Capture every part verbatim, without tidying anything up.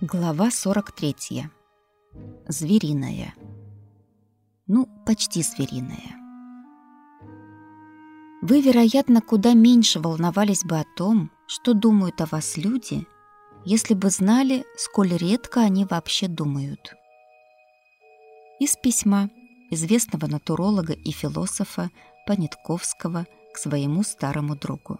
Глава сорок третья. Звериная. Ну, почти звериная. Вы, вероятно, куда меньше волновались бы о том, что думают о вас люди, если бы знали, сколь редко они вообще думают. Из письма известного натуролога и философа Понятковского к своему старому другу.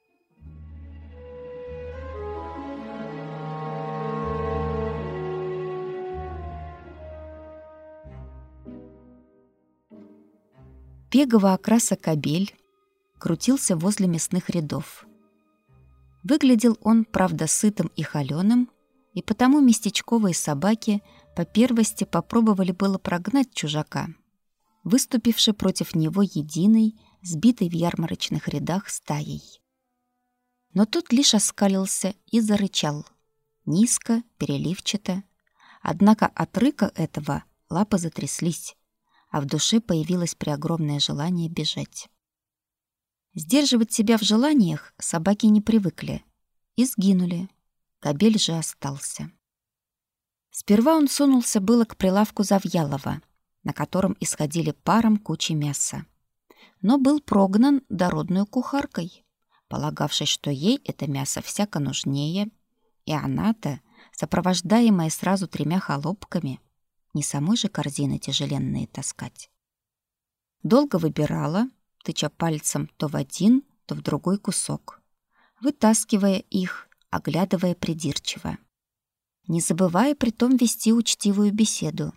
Пегового окраса кобель крутился возле мясных рядов. Выглядел он, правда, сытым и холёным, и потому местечковые собаки по первости попробовали было прогнать чужака, выступивший против него единой, сбитой в ярмарочных рядах стаей. Но тот лишь оскалился и зарычал, низко, переливчато. Однако от рыка этого лапы затряслись, а в душе появилось преогромное желание бежать. Сдерживать себя в желаниях собаки не привыкли и сгинули. Кобель же остался. Сперва он сунулся было к прилавку Завьялова, на котором исходили паром кучи мяса, но был прогнан дородную кухаркой, полагавшей, что ей это мясо всяко нужнее, и она-то, сопровождаемая сразу тремя холопками, не самой же корзины тяжеленные таскать. Долго выбирала, тыча пальцем то в один, то в другой кусок, вытаскивая их, оглядывая придирчиво, не забывая притом вести учтивую беседу.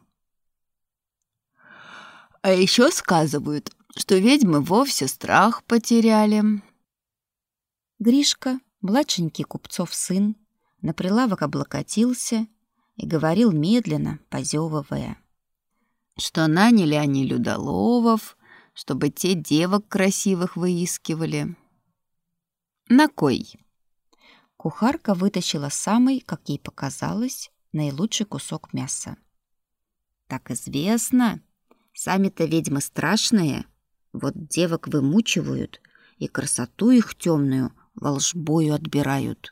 А еще сказывают, что ведьмы вовсе страх потеряли. Гришка, младшенький купцов сын, на прилавок облокотился и говорил медленно, позевывая, что наняли они людоловов, чтобы те девок красивых выискивали. На кой? Кухарка вытащила самый, как ей показалось, наилучший кусок мяса. Так известно, сами-то ведьмы страшные, вот девок вымучивают и красоту их темную волшбою отбирают.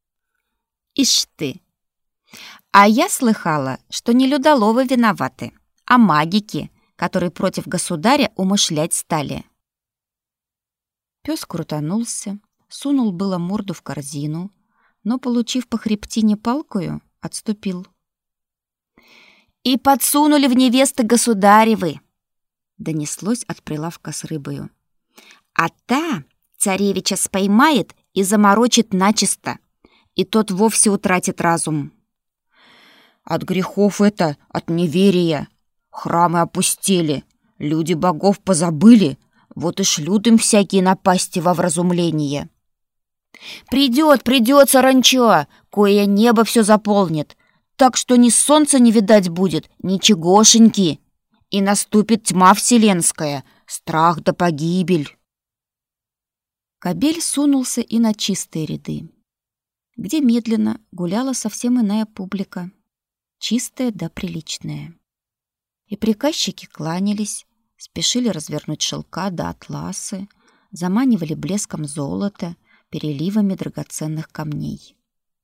Ишь ты! А я слыхала, что не людоловы виноваты, а магики, которые против государя умышлять стали. Пёс крутанулся, сунул было морду в корзину, но, получив по хребтине палкою, отступил. «И подсунули в невесты государевы!» донеслось от прилавка с рыбою. «А та царевича споймает и заморочит начисто, и тот вовсе утратит разум». «От грехов это, от неверия. Храмы опустели, люди богов позабыли, вот и шлют им всякие напасти во вразумление». «Придет, придет саранча, кое небо все заполнит, так что ни солнца не видать будет, ничегошеньки, и наступит тьма вселенская, страх да погибель». Кобель сунулся и на чистые ряды, где медленно гуляла совсем иная публика, чистая да приличная. И приказчики кланялись, спешили развернуть шелка да атласы, заманивали блеском золота, переливами драгоценных камней.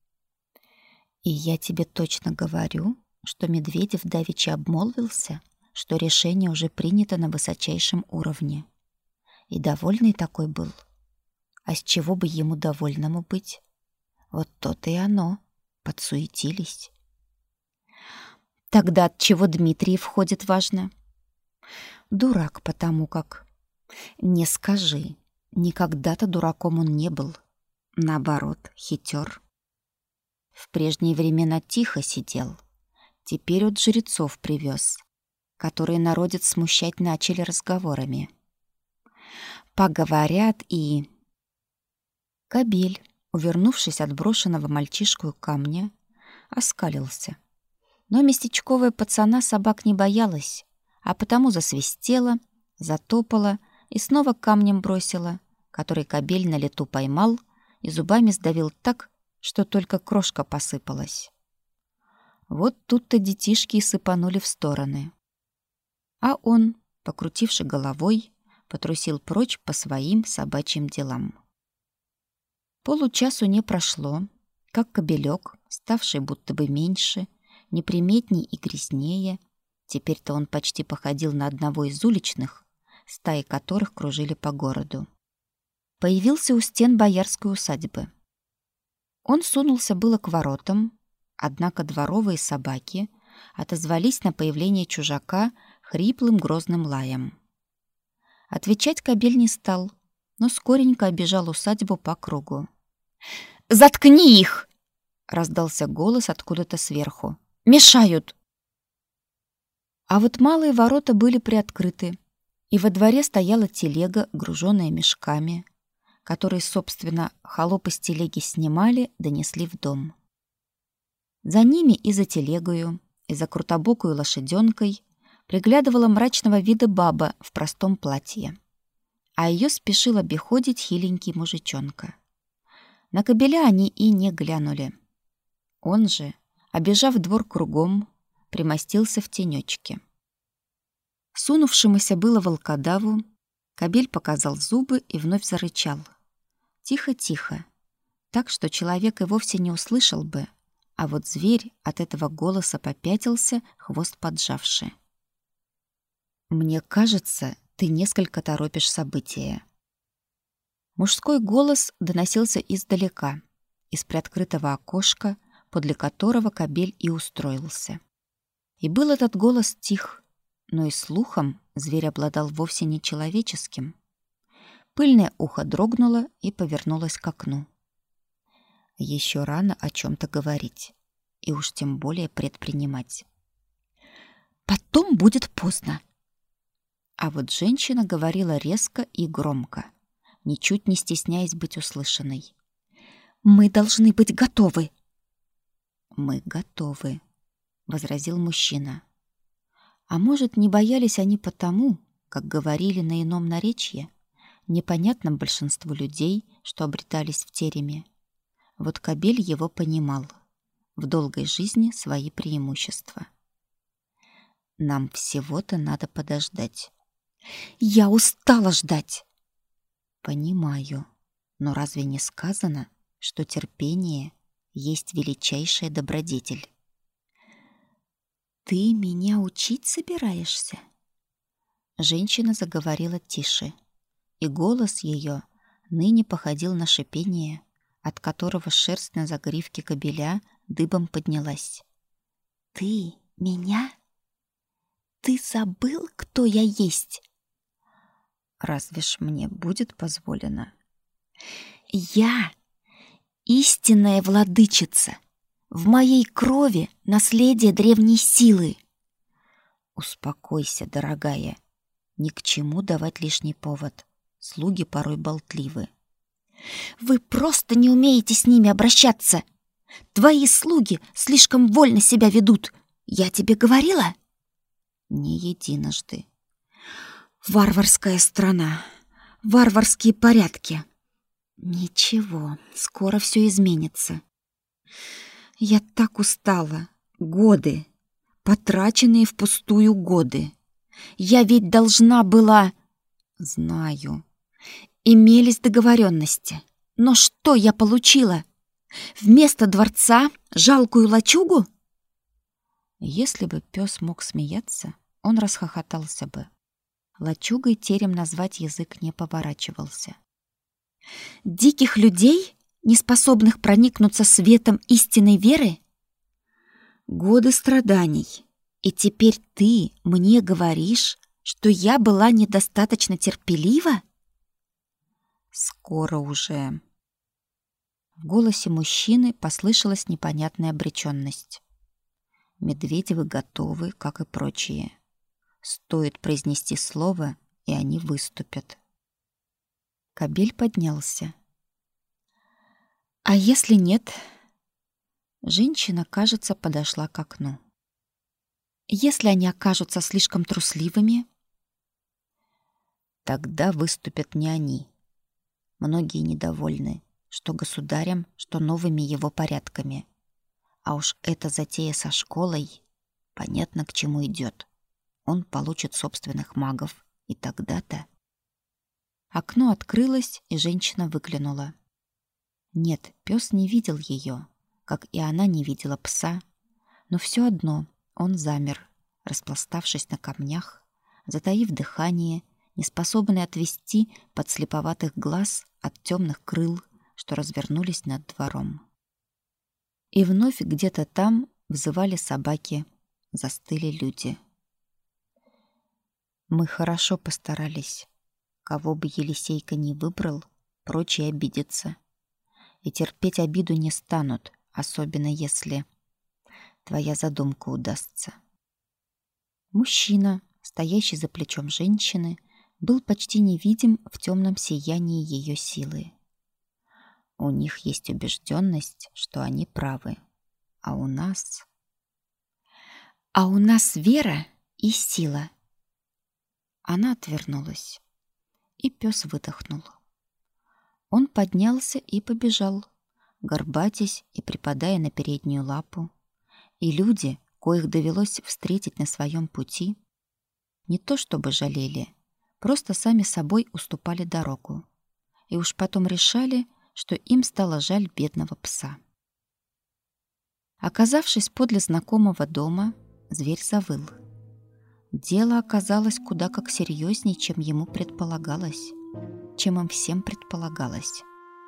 И я тебе точно говорю, что Медведев давеча обмолвился, что решение уже принято на высочайшем уровне. И довольный такой был. А с чего бы ему довольному быть? Вот то-то и оно. Подсуетились. Тогда от чего Дмитрий входит, важно? Дурак, потому как... Не скажи, никогда-то дураком он не был. Наоборот, хитер. В прежние времена тихо сидел. Теперь от жрецов привез, которые народец смущать начали разговорами. Поговорят и... Кобель, увернувшись от брошенного мальчишку камня, оскалился. Но местечковая пацана собак не боялась, а потому засвистела, затопала и снова камнем бросила, который кобель на лету поймал и зубами сдавил так, что только крошка посыпалась. Вот тут-то детишки и сыпанули в стороны. А он, покрутивши головой, потрусил прочь по своим собачьим делам. Получасу не прошло, как кобелек, ставший будто бы меньше, неприметней и грязнее. Теперь-то он почти походил на одного из уличных, стаи которых кружили по городу. Появился у стен боярской усадьбы. Он сунулся было к воротам, однако дворовые собаки отозвались на появление чужака хриплым грозным лаем. Отвечать кобель не стал, но скоренько обежал усадьбу по кругу. «Заткни их!» — раздался голос откуда-то сверху. «Мешают!» А вот малые ворота были приоткрыты, и во дворе стояла телега, груженная мешками, которые, собственно, холопы с телеги снимали, донесли в дом. За ними и за телегою, и за крутобокую лошаденкой приглядывала мрачного вида баба в простом платье, а ее спешил обиходить хиленький мужичонка. На кобеля они и не глянули. Он же, обежав двор кругом, примостился в тенечке. Сунувшемуся было волкодаву кобель показал зубы и вновь зарычал. Тихо-тихо, так что человек и вовсе не услышал бы, а вот зверь от этого голоса попятился, хвост поджавши. «Мне кажется, ты несколько торопишь события». Мужской голос доносился издалека, из приоткрытого окошка, подле которого кобель и устроился. И был этот голос тих, но и слухом зверь обладал вовсе не человеческим. Пыльное ухо дрогнуло и повернулось к окну. Еще рано о чем-то говорить, и уж тем более предпринимать. «Потом будет поздно». А вот женщина говорила резко и громко, ничуть не стесняясь быть услышанной. «Мы должны быть готовы». «Мы готовы», — возразил мужчина. А может, не боялись они потому, как говорили на ином наречье, непонятном большинству людей, что обретались в тереме. Вот кобель его понимал. В долгой жизни свои преимущества. Нам всего-то надо подождать. Я устала ждать. Понимаю, но разве не сказано, что терпение есть величайшая добродетель? Ты меня учить собираешься? Женщина заговорила тише, и голос ее ныне походил на шипение, от которого шерсть на загривке кобеля дыбом поднялась. Ты меня? Ты забыл, кто я есть? Разве ж мне будет позволено? Я истинная владычица. В моей крови наследие древней силы. Успокойся, дорогая. Ни к чему давать лишний повод. Слуги порой болтливы. Вы просто не умеете с ними обращаться. Твои слуги слишком вольно себя ведут. Я тебе говорила? Не единожды. Варварская страна, варварские порядки. Ничего, скоро все изменится. Я так устала. Годы, потраченные впустую годы. Я ведь должна была... Знаю. Имелись договоренности. Но что я получила? Вместо дворца жалкую лачугу? Если бы пес мог смеяться, он расхохотался бы. Лачугой терем назвать язык не поворачивался. Диких людей, не способных проникнуться светом истинной веры? Годы страданий. И теперь ты мне говоришь, что я была недостаточно терпелива? Скоро уже. В голосе мужчины послышалась непонятная обречённость. Медведевы готовы, как и прочие. Стоит произнести слово, и они выступят. Кобель поднялся. А если нет? Женщина, кажется, подошла к окну. Если они окажутся слишком трусливыми, тогда выступят не они. Многие недовольны, что государем, что новыми его порядками. А уж эта затея со школой, понятно, к чему идет. Он получит собственных магов, и тогда-то... Окно открылось, и женщина выглянула. Нет, пес не видел ее, как и она не видела пса, но все одно он замер, распластавшись на камнях, затаив дыхание, неспособный отвести подслеповатых глаз от темных крыл, что развернулись над двором. И вновь где-то там взывали собаки, застыли люди. Мы хорошо постарались. Кого бы Елисейка ни выбрал, прочие обидятся. И терпеть обиду не станут, особенно если твоя задумка удастся. Мужчина, стоящий за плечом женщины, был почти невидим в темном сиянии ее силы. У них есть убежденность, что они правы. А у нас... А у нас вера и сила. Она отвернулась, и пес выдохнул. Он поднялся и побежал, горбатясь и припадая на переднюю лапу. И люди, коих довелось встретить на своем пути, не то чтобы жалели, просто сами собой уступали дорогу. И уж потом решали, что им стало жаль бедного пса. Оказавшись подле знакомого дома, зверь завыл. Дело оказалось куда как серьезнее, чем ему предполагалось, чем им всем предполагалось.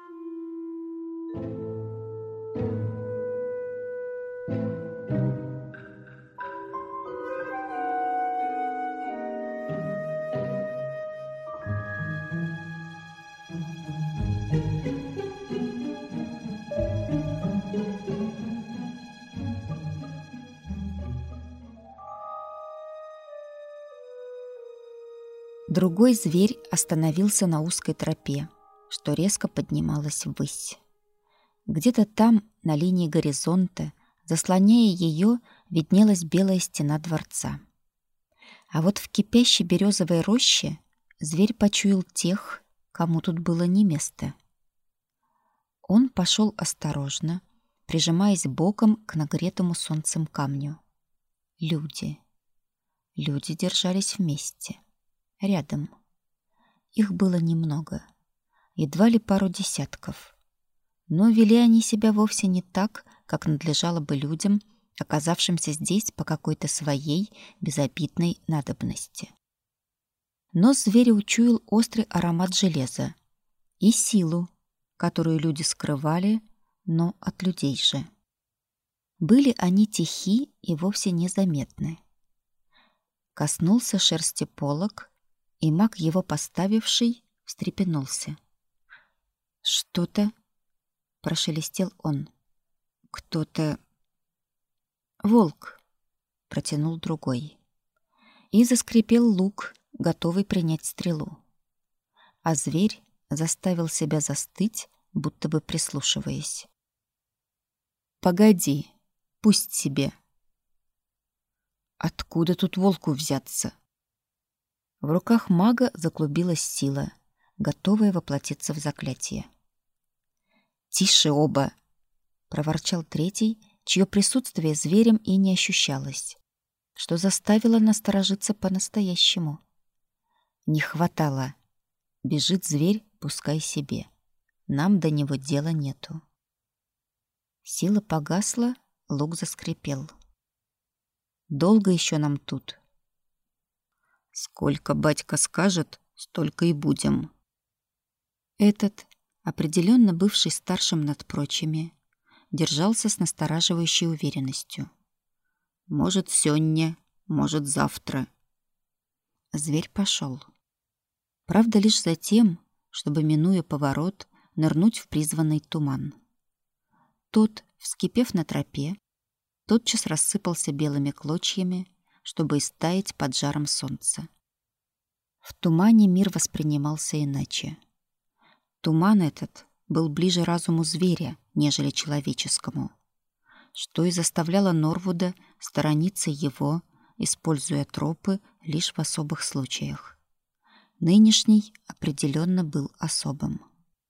Другой зверь остановился на узкой тропе, что резко поднималась ввысь. Где-то там, на линии горизонта, заслоняя ее, виднелась белая стена дворца. А вот в кипящей березовой роще зверь почуял тех, кому тут было не место. Он пошел осторожно, прижимаясь боком к нагретому солнцем камню. Люди. Люди держались вместе. Рядом. Их было немного, едва ли пару десятков. Но вели они себя вовсе не так, как надлежало бы людям, оказавшимся здесь по какой-то своей безобидной надобности. Но зверь учуял острый аромат железа и силу, которую люди скрывали, но от людей же. Были они тихи и вовсе незаметны. Коснулся шерсти полог, и маг, его поставивший, встрепенулся. «Что-то...» — прошелестел он. «Кто-то...» «Волк!» — протянул другой. И заскрипел лук, готовый принять стрелу. А зверь заставил себя застыть, будто бы прислушиваясь. «Погоди, пусть себе!» «Откуда тут волку взяться?» В руках мага заклубилась сила, готовая воплотиться в заклятие. «Тише оба!» — проворчал третий, чье присутствие зверем и не ощущалось, что заставило насторожиться по-настоящему. Не хватало. Бежит зверь, пускай себе. Нам до него дела нету. Сила погасла, лук заскрипел. «Долго еще нам тут?» «Сколько батька скажет, столько и будем». Этот, определенно бывший старшим над прочими, держался с настораживающей уверенностью. «Может, сёння, может, завтра». Зверь пошел. Правда, лишь за тем, чтобы, минуя поворот, нырнуть в призванный туман. Тот, вскипев на тропе, тотчас рассыпался белыми клочьями, чтобы истаять под жаром солнца. В тумане мир воспринимался иначе. Туман этот был ближе разуму зверя, нежели человеческому, что и заставляло Норвуда сторониться его, используя тропы лишь в особых случаях. Нынешний определенно был особым.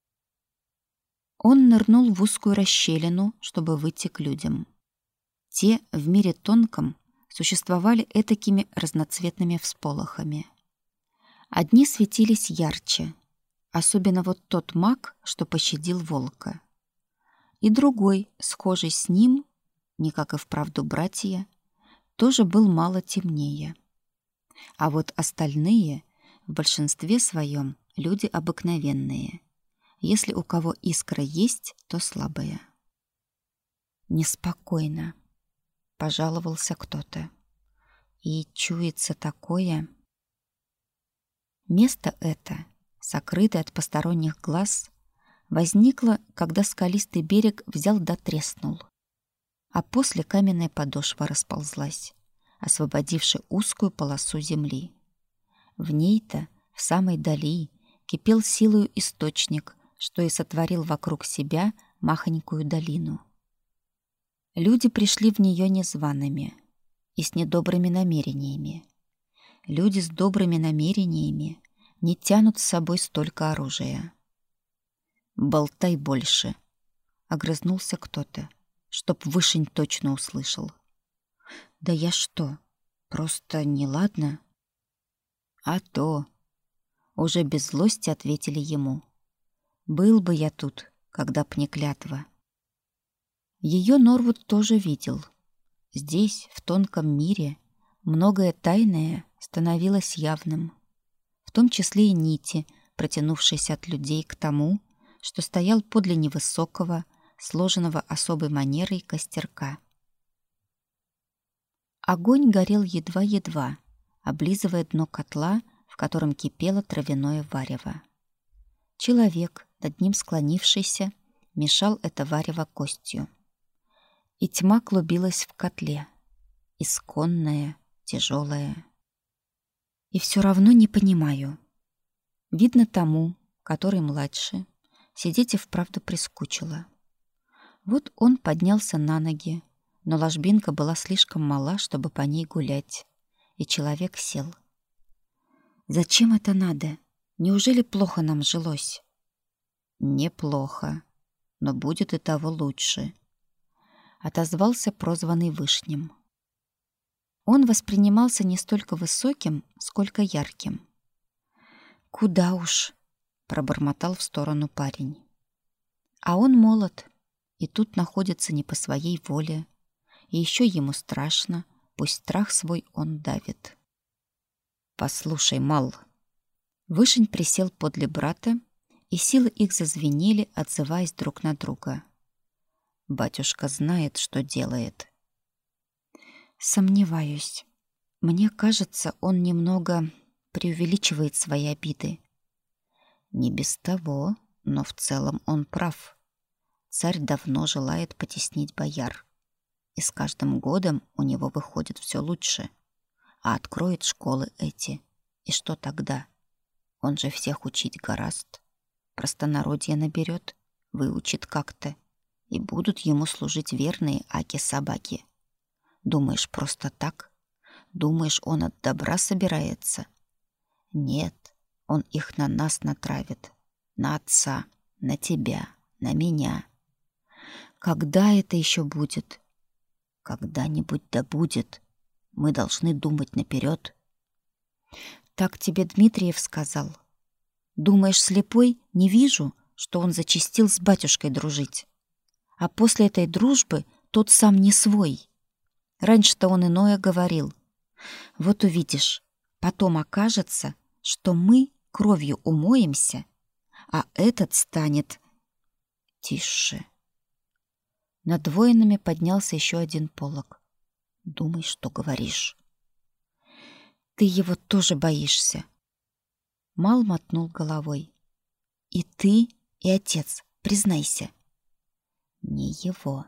Он нырнул в узкую расщелину, чтобы выйти к людям. Те в мире тонком существовали этакими разноцветными всполохами. Одни светились ярче, особенно вот тот маг, что пощадил волка. И другой, схожий с ним, не как и вправду братья, тоже был мало темнее. А вот остальные в большинстве своем люди обыкновенные. Если у кого искра есть, то слабая. Неспокойно, пожаловался кто-то. И чуется такое. Место это, сокрытое от посторонних глаз, возникло, когда скалистый берег взял да треснул, а после каменная подошва расползлась, освободивши узкую полосу земли. В ней-то, в самой дали, кипел силою источник, что и сотворил вокруг себя махонькую долину. Люди пришли в нее незваными и с недобрыми намерениями. Люди с добрыми намерениями не тянут с собой столько оружия. «Болтай больше!» — огрызнулся кто-то, чтоб Вышень точно услышал. «Да я что, просто неладно?» «А то!» — уже без злости ответили ему. «Был бы я тут, когда б не клятва». Ее Норвуд тоже видел. Здесь, в тонком мире, многое тайное становилось явным, в том числе и нити, протянувшиеся от людей к тому, что стоял подле невысокого, сложенного особой манерой костерка. Огонь горел едва-едва, облизывая дно котла, в котором кипело травяное варево. Человек, над ним склонившийся, мешал это варево костью. И тьма клубилась в котле, исконная, тяжелая. И все равно не понимаю. Видно тому, который младше, сидеть и вправду прискучило. Вот он поднялся на ноги, но ложбинка была слишком мала, чтобы по ней гулять, и человек сел. «Зачем это надо? Неужели плохо нам жилось?» «Неплохо, но будет и того лучше», — отозвался прозванный Вышним. Он воспринимался не столько высоким, сколько ярким. «Куда уж», — пробормотал в сторону парень. «А он молод, и тут находится не по своей воле, и еще ему страшно, пусть страх свой он давит». «Послушай, Мал». Вышень присел подле брата, и силы их зазвенели, отзываясь друг на друга. «Батюшка знает, что делает». «Сомневаюсь. Мне кажется, он немного преувеличивает свои обиды». «Не без того, но в целом он прав. Царь давно желает потеснить бояр, и с каждым годом у него выходит все лучше. А откроет школы эти, и что тогда? Он же всех учить гораст. Простонародье наберет, выучит как-то, и будут ему служить верные аки-собаки. Думаешь, просто так? Думаешь, он от добра собирается? Нет, он их на нас натравит, на отца, на тебя, на меня. Когда это еще будет? Когда-нибудь да будет. Мы должны думать наперед». «Так тебе Дмитриев сказал. Думаешь, слепой, не вижу, что он зачастил с батюшкой дружить? А после этой дружбы тот сам не свой. Раньше-то он иное говорил. Вот увидишь, потом окажется, что мы кровью умоемся, а этот станет...» «Тише». Над воинами поднялся еще один полог. «Думай, что говоришь». «Ты его тоже боишься». Мал мотнул головой. «И ты, и отец, признайся». «Не его».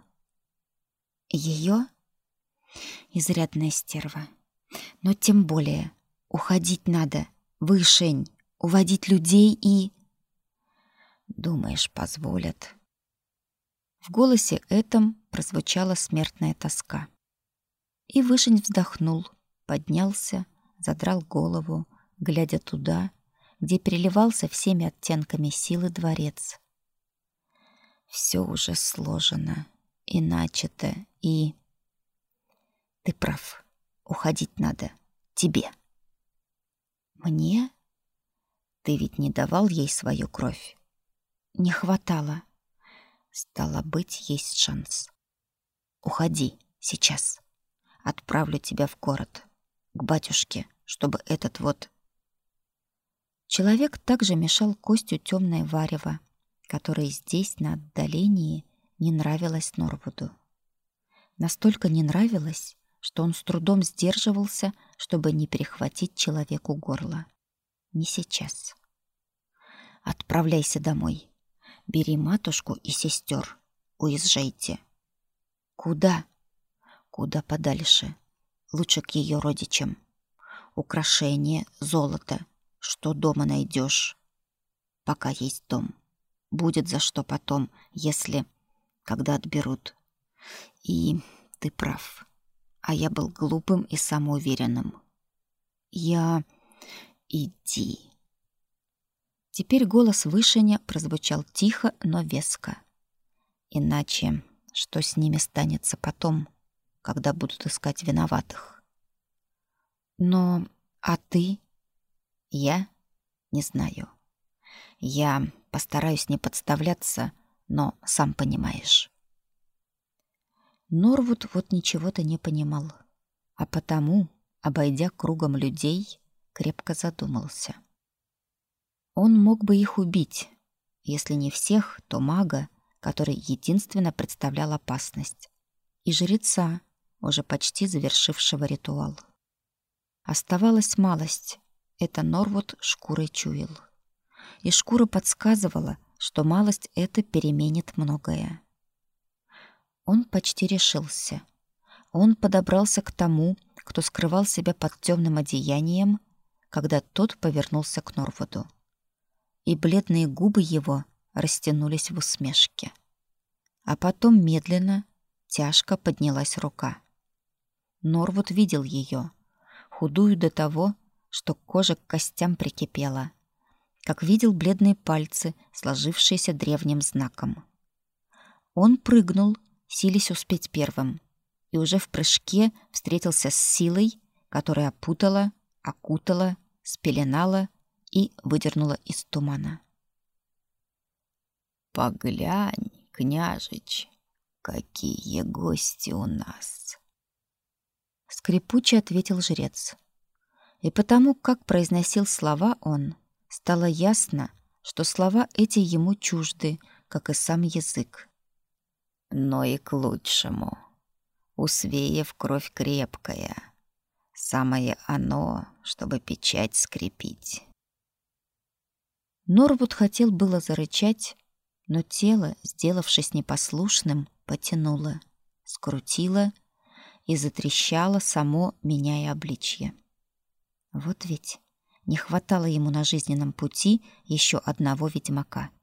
«Ее?» «Изрядная стерва. Но тем более уходить надо, Вышень, уводить людей и...» «Думаешь, позволят?» В голосе этом прозвучала смертная тоска. И Вышень вздохнул, поднялся, задрал голову, глядя туда, где переливался всеми оттенками силы дворец. Все уже сложено, и начато, и... Ты прав, уходить надо тебе. Мне? Ты ведь не давал ей свою кровь? Не хватало. Стало быть, есть шанс. Уходи сейчас. Отправлю тебя в город, к батюшке, чтобы этот вот... Человек также мешал Костю темное варево, которое здесь, на отдалении, не нравилось Норвуду. Настолько не нравилось, что он с трудом сдерживался, чтобы не перехватить человеку горло. Не сейчас. Отправляйся домой. Бери матушку и сестер. Уезжайте. Куда? Куда подальше. Лучше к ее родичам. Украшения, золото. Что дома найдешь. Пока есть дом. Будет за что потом, если... Когда отберут. И ты прав. А я был глупым и самоуверенным. Я... Иди. Теперь голос Вышиня прозвучал тихо, но веско. Иначе что с ними станется потом, когда будут искать виноватых? Но... А ты? Я? Не знаю. Я постараюсь не подставляться, но сам понимаешь. Норвуд вот ничего-то не понимал, а потому, обойдя кругом людей, крепко задумался. Он мог бы их убить, если не всех, то мага, который единственно представлял опасность, и жреца, уже почти завершившего ритуал. Оставалась малость, это Норвуд шкурой чуял. И шкура подсказывала, что малость эта переменит многое. Он почти решился. Он подобрался к тому, кто скрывал себя под темным одеянием, когда тот повернулся к Норвуду. И бледные губы его растянулись в усмешке. А потом медленно, тяжко поднялась рука. Норвуд видел ее, худую до того, что кожа к костям прикипела, как видел бледные пальцы, сложившиеся древним знаком. Он прыгнул, силясь успеть первым, и уже в прыжке встретился с силой, которая опутала, окутала, спеленала и выдернула из тумана. «Поглянь, княжич, какие гости у нас!» Скрипуче ответил жрец. И потому, как произносил слова он, стало ясно, что слова эти ему чужды, как и сам язык. Но и к лучшему. У свеев кровь крепкая. Самое оно, чтобы печать скрепить. Норвуд хотел было зарычать, но тело, сделавшись непослушным, потянуло, скрутило и затрещало само, меняя обличье. Вот ведь не хватало ему на жизненном пути еще одного ведьмака.